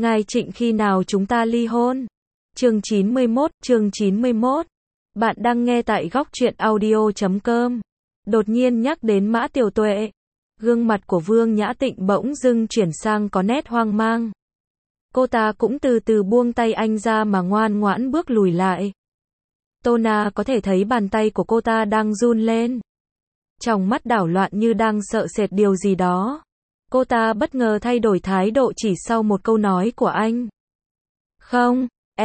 Ngài Trịnh khi nào chúng ta ly hôn? Chương 91. Bạn đang nghe tại góc truyện audio.com. Đột nhiên nhắc đến Mã Tiểu Tuệ. Gương mặt của Vương Nhã Tịnh bỗng dưng chuyển sang có nét hoang mang. Cô ta cũng từ từ buông tay anh ra mà ngoan ngoãn bước lùi lại. Tô Na có thể thấy bàn tay của cô ta đang run lên. Trong mắt đảo loạn như đang sợ sệt điều gì đó. Cô ta bất ngờ thay đổi thái độ chỉ sau một câu nói của anh. Không,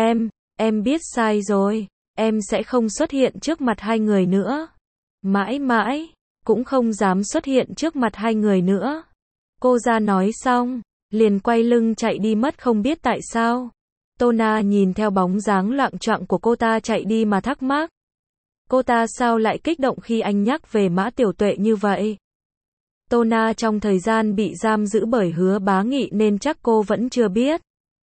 em biết sai rồi. Em sẽ không xuất hiện trước mặt hai người nữa. Mãi mãi, cũng không dám xuất hiện trước mặt hai người nữa. Cô ra nói xong, liền quay lưng chạy đi mất không biết tại sao. Tô Na nhìn theo bóng dáng loạng choạng của cô ta chạy đi mà thắc mắc. Cô ta sao lại kích động khi anh nhắc về Mã Tiểu Tuệ như vậy? Tô Na trong thời gian bị giam giữ bởi Hứa Bá Nghị nên chắc cô vẫn chưa biết.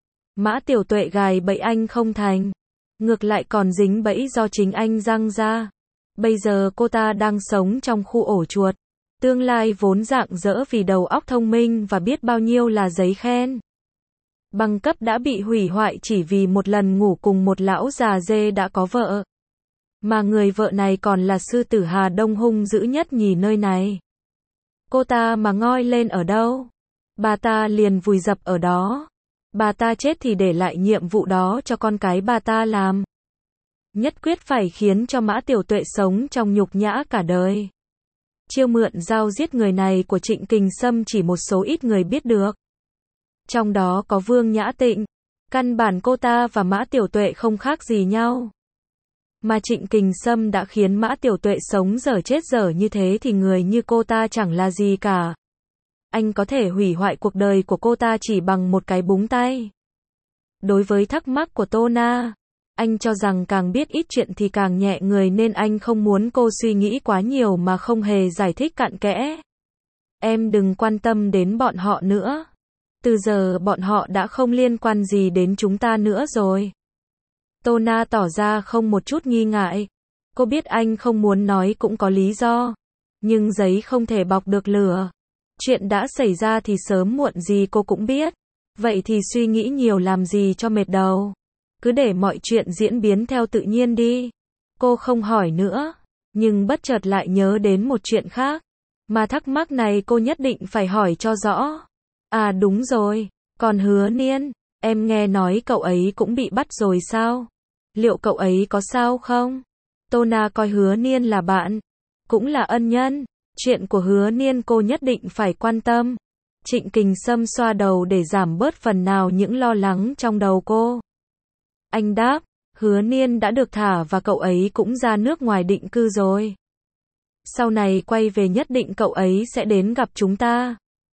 Mã Tiểu Tuệ gài bẫy anh không thành. Ngược lại còn dính bẫy do chính anh giăng ra. Bây giờ cô ta đang sống trong khu ổ chuột. Tương lai vốn rạng rỡ vì đầu óc thông minh và biết bao nhiêu là giấy khen. Bằng cấp đã bị hủy hoại chỉ vì một lần ngủ cùng một lão già dê đã có vợ. Mà người vợ này còn là sư tử Hà Đông hung dữ nhất nhì nơi này. Cô ta mà ngoi lên ở đâu? Bà ta liền vùi dập ở đó. Bà ta chết thì để lại nhiệm vụ đó cho con cái bà ta làm. Nhất quyết phải khiến cho Mã Tiểu Tuệ sống trong nhục nhã cả đời. Chiêu mượn dao giết người này của Trịnh Kình Sâm chỉ một số ít người biết được. Trong đó có Vương Nhã Tịnh. Căn bản cô ta và Mã Tiểu Tuệ không khác gì nhau. Mà Trịnh Kình Sâm đã khiến Mã Tiểu Tuệ sống dở chết dở như thế thì người như cô ta chẳng là gì cả. Anh có thể hủy hoại cuộc đời của cô ta chỉ bằng một cái búng tay. Đối với thắc mắc của Tô Na, anh cho rằng càng biết ít chuyện thì càng nhẹ người nên anh không muốn cô suy nghĩ quá nhiều mà không hề giải thích cặn kẽ. Em đừng quan tâm đến bọn họ nữa. Từ giờ bọn họ đã không liên quan gì đến chúng ta nữa rồi. Tô Na tỏ ra không một chút nghi ngại. Cô biết anh không muốn nói cũng có lý do. Nhưng giấy không thể bọc được lửa. Chuyện đã xảy ra thì sớm muộn gì cô cũng biết. Vậy thì suy nghĩ nhiều làm gì cho mệt đầu. Cứ để mọi chuyện diễn biến theo tự nhiên đi. Cô không hỏi nữa. Nhưng bất chợt lại nhớ đến một chuyện khác. Mà thắc mắc này cô nhất định phải hỏi cho rõ. À đúng rồi. Còn Hứa Niên. Em nghe nói cậu ấy cũng bị bắt rồi sao? Liệu cậu ấy có sao không? Tô Na coi Hứa Niên là bạn. Cũng là ân nhân. Chuyện của Hứa Niên cô nhất định phải quan tâm. Trịnh Kình Sâm xoa đầu để giảm bớt phần nào những lo lắng trong đầu cô. Anh đáp, Hứa Niên đã được thả và cậu ấy cũng ra nước ngoài định cư rồi. Sau này quay về nhất định cậu ấy sẽ đến gặp chúng ta.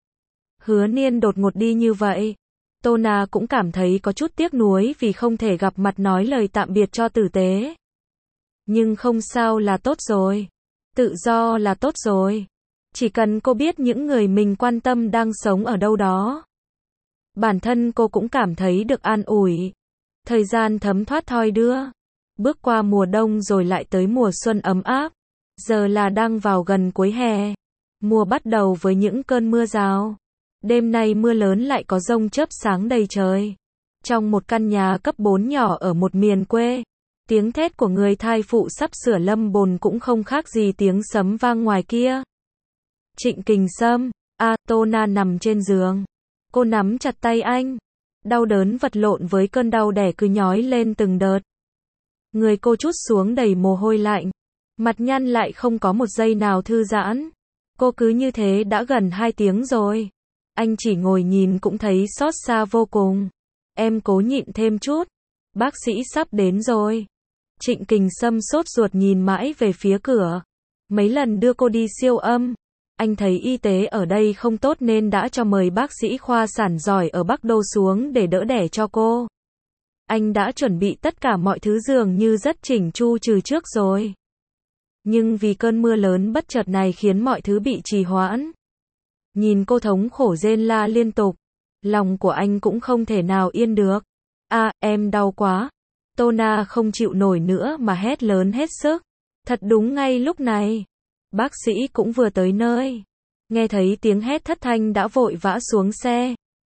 Hứa Niên đột ngột đi như vậy. Tô Na cũng cảm thấy có chút tiếc nuối vì không thể gặp mặt nói lời tạm biệt cho tử tế. Nhưng không sao là tốt rồi. Tự do là tốt rồi. Chỉ cần cô biết những người mình quan tâm đang sống ở đâu đó. Bản thân cô cũng cảm thấy được an ủi. Thời gian thấm thoát thoi đưa. Bước qua mùa đông rồi lại tới mùa xuân ấm áp. Giờ là đang vào gần cuối hè. Mùa bắt đầu với những cơn mưa rào. Đêm nay mưa lớn lại có dông chớp sáng đầy trời. Trong một căn nhà cấp 4 nhỏ ở một miền quê. Tiếng thét của người thai phụ sắp sửa lâm bồn cũng không khác gì tiếng sấm vang ngoài kia. Trịnh Kình Sâm, Tô Na nằm trên giường. Cô nắm chặt tay anh. Đau đớn vật lộn với cơn đau đẻ cứ nhói lên từng đợt. Người cô trút xuống đầy mồ hôi lạnh. Mặt nhăn lại không có một giây nào thư giãn. Cô cứ như thế đã gần 2 tiếng rồi. Anh chỉ ngồi nhìn cũng thấy xót xa vô cùng. Em cố nhịn thêm chút. Bác sĩ sắp đến rồi. Trịnh Kình Sâm sốt ruột nhìn mãi về phía cửa. Mấy lần đưa cô đi siêu âm. Anh thấy y tế ở đây không tốt nên đã cho mời bác sĩ khoa sản giỏi ở Bắc Đô xuống để đỡ đẻ cho cô. Anh đã chuẩn bị tất cả mọi thứ dường như rất chỉnh chu trừ trước rồi. Nhưng vì cơn mưa lớn bất chợt này khiến mọi thứ bị trì hoãn. Nhìn cô thống khổ rên la liên tục. Lòng của anh cũng không thể nào yên được. Em đau quá. Tô Na không chịu nổi nữa mà hét lớn hết sức. Thật đúng ngay lúc này. Bác sĩ cũng vừa tới nơi. Nghe thấy tiếng hét thất thanh đã vội vã xuống xe.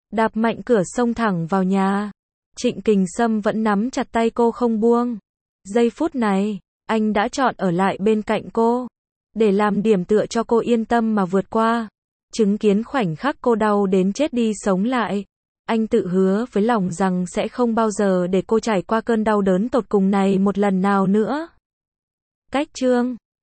đạp mạnh cửa xông thẳng vào nhà. Trịnh Kình Sâm vẫn nắm chặt tay cô không buông. Giây phút này, anh đã chọn ở lại bên cạnh cô, để làm điểm tựa cho cô yên tâm mà vượt qua. Chứng kiến khoảnh khắc cô đau đến chết đi sống lại, anh tự hứa với lòng rằng sẽ không bao giờ để cô trải qua cơn đau đớn tột cùng này một lần nào nữa. Cách chương